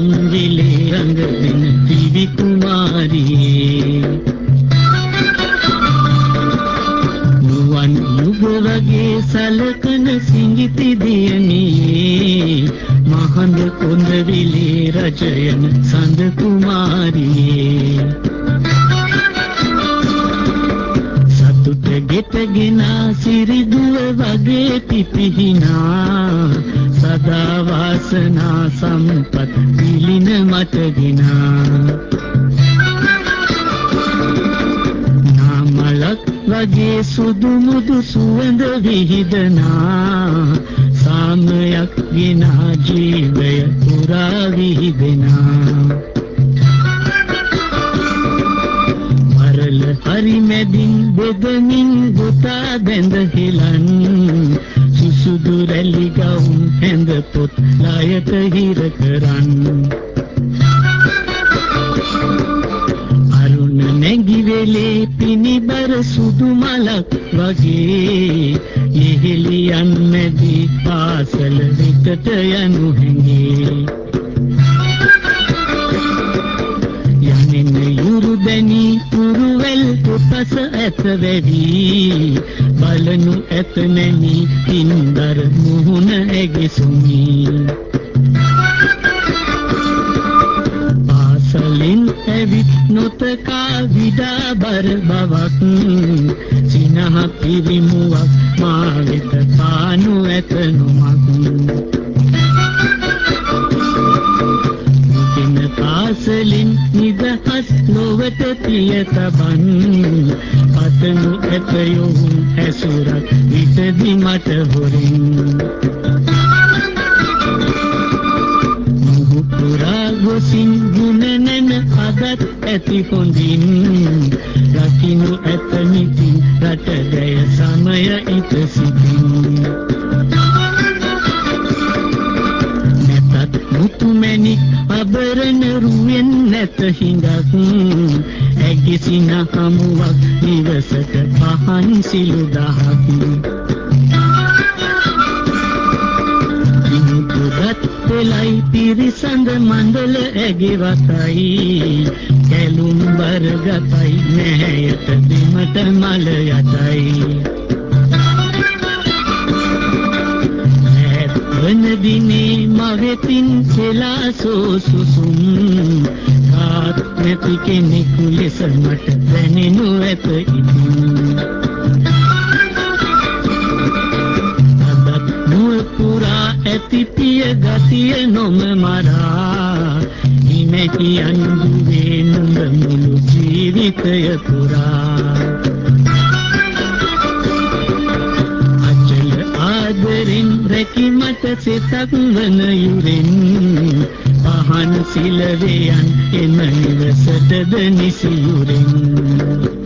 විලේ රඟදෙන දිවි කුමාරියේ නුවන් නුඹ වගේ සලකන සිඟිති දියණියේ මහඳ කොඳ විලේ රජයන සඳ කුමාරියේ සතුට ගෙටගෙන සිරිදුව වගේ පිපිහිනා සදා වාසනා සම්පත් පිළින මතගිනා නාමලක් වගේ සුදු මුදු සුවඳ විහිදනා සාමයක් විනා ජීවය පුරා විහිදෙනා මරල හරි මැදින් බෙදමින් ගොතා බැඳ හෙලන් සුසුදු රැලි ගවුම් හැඳ පොත් ලායට හිර කරන් අරුණ නැගි වෙලේ පිනිබර සුදු මලක් වගේ ඉහිලියන් මැදි පාසල විකට යනු හැඟේ යන්නේ යුරු දැනි පුරුවැල් කොටස ඇත වැඩි බලනු ඇත නැමි පින්දර මුහුණ ඇගෙසුමි පාසලින් ඇවිත් නොතකා විඩා බර බවක් සිනහ පිරිමුවක් මා වෙත පානු ඇත නොමක් පාසලින් නිදහස් ලොවට පිය තබන් පතනු ඇත යොවුන් ඇසුරක් විසදි මට හොරින් මුහු පුරා ගොසින් ගුණ නැන අදත් ඇති හොඳින් රකිනු ඇත නිතින් රට දැය සමය ඉත සිටින් මුතුමැණික් අබරණ රුවෙන් නැත හිඟක් ඇගිසින හමුවක් නිවසට පහන් සිලු දහක් දිනුපුරත් පෙළයි පිරිසඳ මණ්ඩල ඇගෙවතයි කැලුම් බරගතයි නැහැයට බිමට මල යතයි වනදිනේ මවෙතින් සෙලා සෝසුසුම් කාත් නැති කෙනෙකු ලෙස මට දැනෙනු ඇත ඉතින් අදත් නුව පුරා ඇති පිය ගතිය නොම මරා හිමැකියන් දුවේ නුඹ මුළු ජීවිතය පුරා ආදරෙන් රැකි මට සිතක් වන යුරෙන් පහන් සිලවයන් එම නිවසටද නිසියුරෙන්